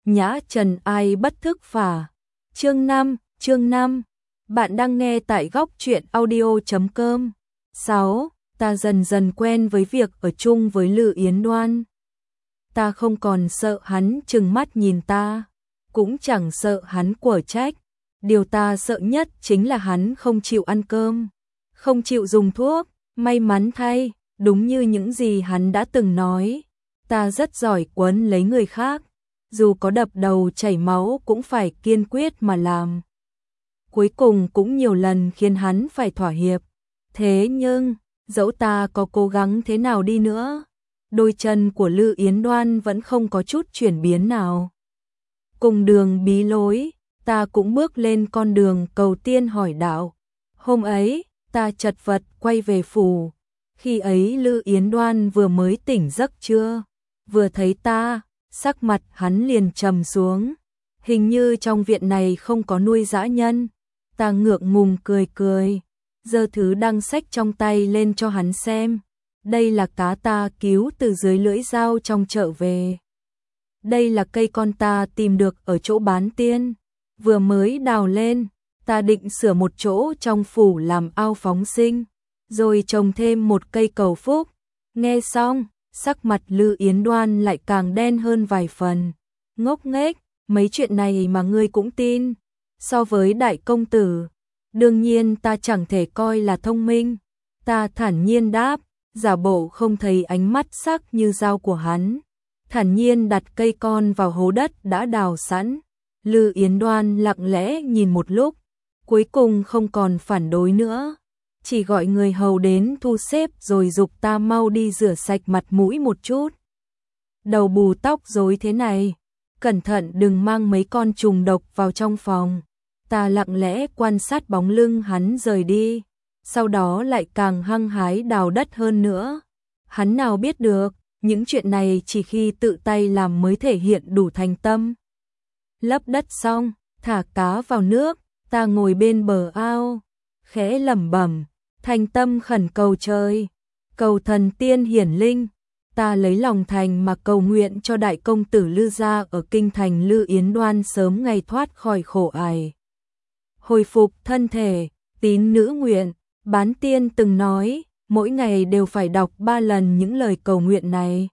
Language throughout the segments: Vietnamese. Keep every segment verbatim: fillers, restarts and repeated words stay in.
Nhã trần ai bất thức phả. Chương năm, chương năm. Bạn đang nghe tại góc truyện audio chấm com. sáu. Ta dần dần quen với việc ở chung với Lư Yến Đoan. Ta không còn sợ hắn trừng mắt nhìn ta, cũng chẳng sợ hắn quở trách. Điều ta sợ nhất chính là hắn không chịu ăn cơm, không chịu dùng thuốc. May mắn thay, đúng như những gì hắn đã từng nói, ta rất giỏi quấn lấy người khác, dù có đập đầu chảy máu cũng phải kiên quyết mà làm. Cuối cùng cũng nhiều lần khiến hắn phải thỏa hiệp. Thế nhưng, dẫu ta có cố gắng thế nào đi nữa, đôi chân của Lư Yến Đoan vẫn không có chút chuyển biến nào. Cùng đường bí lối, ta cũng bước lên con đường cầu tiên hỏi đạo. Hôm ấy, ta chật vật quay về phủ. Khi ấy Lư Yến Đoan vừa mới tỉnh giấc chưa, vừa thấy ta, sắc mặt hắn liền trầm xuống. Hình như trong viện này không có nuôi dã nhân. Ta ngượng ngùng cười cười, giơ thứ đang xách trong tay lên cho hắn xem. Đây là cá ta cứu từ dưới lưỡi dao trong chợ về. Đây là cây con ta tìm được ở chỗ bán tiên, vừa mới đào lên. Ta định sửa một chỗ trong phủ làm ao phóng sinh, rồi trồng thêm một cây cầu phúc. Nghe xong, sắc mặt Lư Yến Đoan lại càng đen hơn vài phần. Ngốc nghếch, mấy chuyện này mà ngươi cũng tin. So với đại công tử, đương nhiên ta chẳng thể coi là thông minh. Ta thản nhiên đáp, giả bộ không thấy ánh mắt sắc như dao của hắn. Thản nhiên đặt cây con vào hố đất đã đào sẵn. Lư Yến Đoan lặng lẽ nhìn một lúc, cuối cùng không còn phản đối nữa, chỉ gọi người hầu đến thu xếp rồi giục ta mau đi rửa sạch mặt mũi một chút. Đầu bù tóc rối thế này, cẩn thận đừng mang mấy con trùng độc vào trong phòng. Ta lặng lẽ quan sát bóng lưng hắn rời đi, sau đó lại càng hăng hái đào đất hơn nữa. Hắn nào biết được, những chuyện này chỉ khi tự tay làm mới thể hiện đủ thành tâm. Lấp đất xong, thả cá vào nước, ta ngồi bên bờ ao, khẽ lẩm bẩm, thành tâm khẩn cầu trời, cầu thần tiên hiển linh. Ta lấy lòng thành mà cầu nguyện cho đại công tử Lư gia ở kinh thành Lư Yến Đoan sớm ngày thoát khỏi khổ ải, hồi phục thân thể. Tín nữ nguyện, bán tiên từng nói, mỗi ngày đều phải đọc ba lần những lời cầu nguyện này.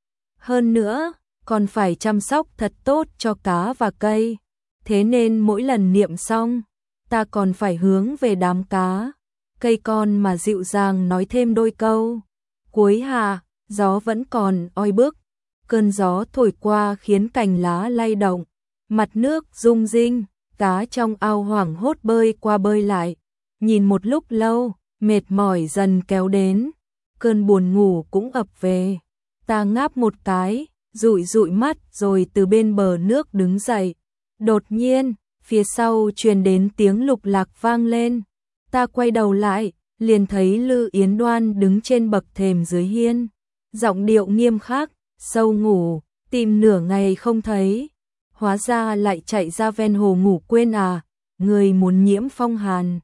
Hơn nữa, còn phải chăm sóc thật tốt cho cá và cây. Thế nên mỗi lần niệm xong, ta còn phải hướng về đám cá, cây con mà dịu dàng nói thêm đôi câu. Cuối hạ, gió vẫn còn oi bức, cơn gió thổi qua khiến cành lá lay động, mặt nước rung rinh, cá trong ao hoảng hốt bơi qua bơi lại. Nhìn một lúc lâu, mệt mỏi dần kéo đến, cơn buồn ngủ cũng ập về. Ta ngáp một cái, dụi dụi mắt rồi từ bên bờ nước đứng dậy. Đột nhiên, phía sau truyền đến tiếng lục lạc vang lên. Ta quay đầu lại, liền thấy Lư Yến Đoan đứng trên bậc thềm dưới hiên, giọng điệu nghiêm khắc, sâu ngủ, tìm nửa ngày không thấy, hóa ra lại chạy ra ven hồ ngủ quên à. Người muốn nhiễm phong hàn,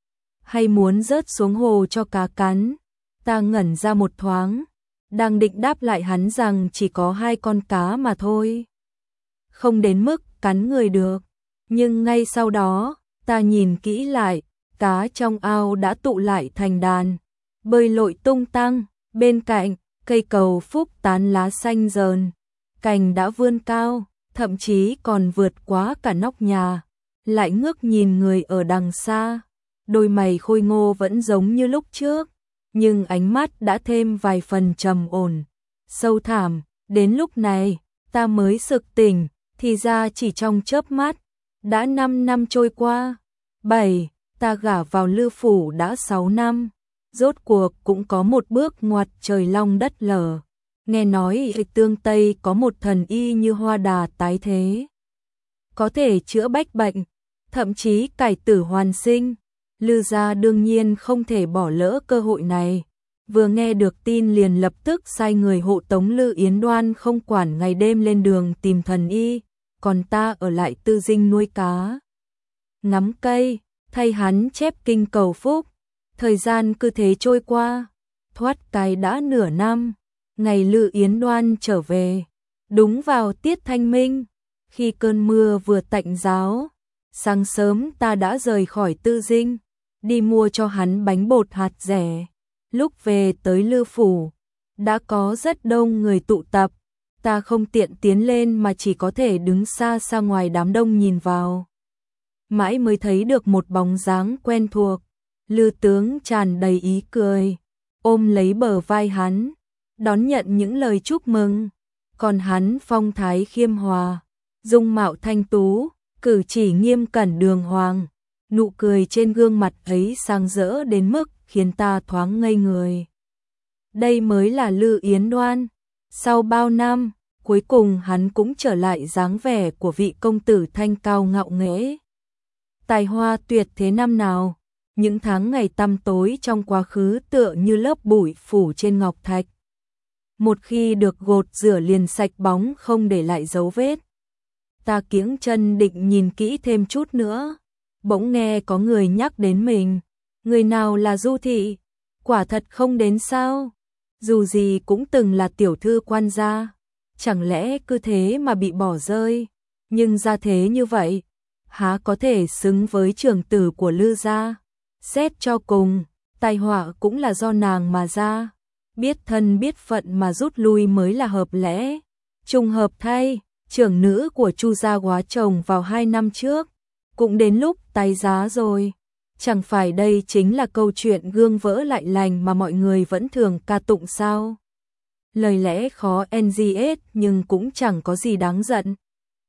hay muốn rớt xuống hồ cho cá cắn? Ta ngẩn ra một thoáng, đang định đáp lại hắn rằng chỉ có hai con cá mà thôi, không đến mức cắn người được. Nhưng ngay sau đó, ta nhìn kỹ lại, cá trong ao đã tụ lại thành đàn, bơi lội tung tăng. Bên cạnh, cây cầu phúc tán lá xanh rờn, cành đã vươn cao, thậm chí còn vượt quá cả nóc nhà. Lại ngước nhìn người ở đằng xa, đôi mày khôi ngô vẫn giống như lúc trước, nhưng ánh mắt đã thêm vài phần trầm ổn, sâu thẳm. Đến lúc này, ta mới sực tỉnh, thì ra chỉ trong chớp mắt, đã năm năm trôi qua. bảy. Ta gả vào Lư phủ đã sáu năm, rốt cuộc cũng có một bước ngoặt trời long đất lở. Nghe nói ở Tương Tây có một thần y như Hoa Đà tái thế, có thể chữa bách bệnh, thậm chí cải tử hoàn sinh. Lư gia đương nhiên không thể bỏ lỡ cơ hội này. Vừa nghe được tin liền lập tức sai người hộ tống Lư Yến Đoan không quản ngày đêm lên đường tìm thần y, còn ta ở lại Tư Dinh nuôi cá, ngắm cây, thay hắn chép kinh cầu phúc. Thời gian cứ thế trôi qua, thoát cái đã nửa năm. Ngày Lư Yến Đoan trở về, đúng vào tiết thanh minh, Khi cơn mưa vừa tạnh ráo, sáng sớm ta đã rời khỏi Tư Dinh, đi mua cho hắn bánh bột hạt dẻ. Lúc về tới Lư Phủ, đã có rất đông người tụ tập, ta không tiện tiến lên mà chỉ có thể đứng xa xa ngoài đám đông nhìn vào. Mãi mới thấy được một bóng dáng quen thuộc, Lư tướng tràn đầy ý cười, ôm lấy bờ vai hắn, đón nhận những lời chúc mừng, còn hắn phong thái khiêm hòa, dung mạo thanh tú, cử chỉ nghiêm cẩn đường hoàng, nụ cười trên gương mặt ấy sáng rỡ đến mức khiến ta thoáng ngây người. Đây mới là Lư Yến Đoan, sau bao năm, cuối cùng hắn cũng trở lại dáng vẻ của vị công tử thanh cao ngạo nghễ. Tài hoa tuyệt thế năm nào, những tháng ngày tăm tối trong quá khứ tựa như lớp bụi phủ trên ngọc thạch. Một khi được gột rửa liền sạch bóng không để lại dấu vết. Ta kiễng chân định nhìn kỹ thêm chút nữa, bỗng nghe có người nhắc đến mình. Người nào là Du Thị? Quả thật không đến sao? Dù gì cũng từng là tiểu thư quan gia, chẳng lẽ cứ thế mà bị bỏ rơi? Nhưng ra thế như vậy, há có thể xứng với trưởng tử của Lư gia? Xét cho cùng, tai họa cũng là do nàng mà ra. Biết thân biết phận mà rút lui mới là hợp lẽ. Trùng hợp thay, trưởng nữ của Chu gia hóa chồng vào hai năm trước, cũng đến lúc tái giá rồi. Chẳng phải đây chính là câu chuyện gương vỡ lại lành mà mọi người vẫn thường ca tụng sao? Lời lẽ khó en giê ét nhưng cũng chẳng có gì đáng giận.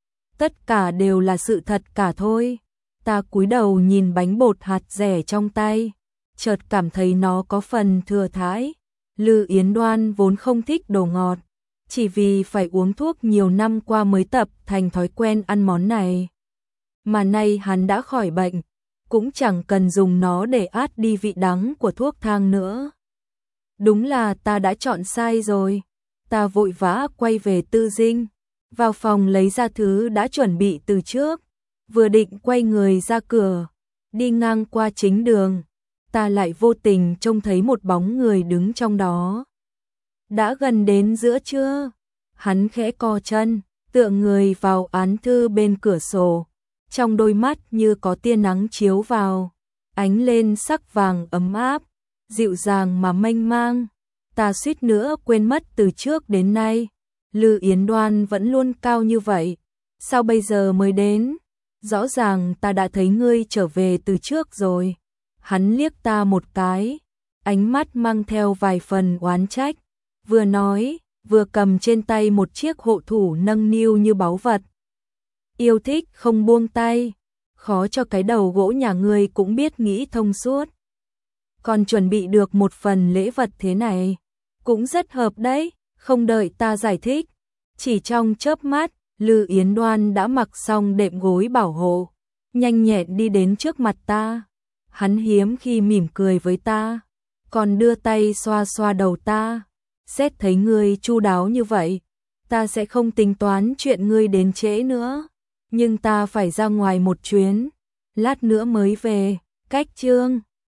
Tất cả đều là sự thật cả thôi. Ta cúi đầu nhìn bánh bột hạt dẻ trong tay, chợt cảm thấy nó có phần thừa thãi. Lư Yến Đoan vốn không thích đồ ngọt, chỉ vì phải uống thuốc nhiều năm qua mới tập thành thói quen ăn món này. Mà nay hắn đã khỏi bệnh, cũng chẳng cần dùng nó để át đi vị đắng của thuốc thang nữa. Đúng là ta đã chọn sai rồi. Ta vội vã quay về Tư Dinh, vào phòng lấy ra thứ đã chuẩn bị từ trước, vừa định quay người ra cửa, đi ngang qua chính đường, ta lại vô tình trông thấy một bóng người đứng trong đó. Đã gần đến giữa trưa, hắn khẽ co chân, tựa người vào án thư bên cửa sổ, trong đôi mắt như có tia nắng chiếu vào, ánh lên sắc vàng ấm áp, dịu dàng mà mênh mang. Ta suýt nữa quên mất từ trước đến nay, Lư Yến Đoan vẫn luôn cao như vậy, sao bây giờ mới đến? Rõ ràng ta đã thấy ngươi trở về từ trước rồi. Hắn liếc ta một cái, ánh mắt mang theo vài phần oán trách, vừa nói, vừa cầm trên tay một chiếc hộ thủ nâng niu như báu vật. Yêu thích không buông tay, khó cho cái đầu gỗ nhà ngươi cũng biết nghĩ thông suốt. Còn chuẩn bị được một phần lễ vật thế này, cũng rất hợp đấy. Không đợi ta giải thích, chỉ trong chớp mắt, Lư Yến Đoan đã mặc xong đệm gối bảo hộ, nhanh nhẹn đi đến trước mặt ta. Hắn hiếm khi mỉm cười với ta, còn đưa tay xoa xoa đầu ta. Xét thấy ngươi chu đáo như vậy, ta sẽ không tính toán chuyện ngươi đến trễ nữa. Nhưng ta phải ra ngoài một chuyến, lát nữa mới về. Cách chương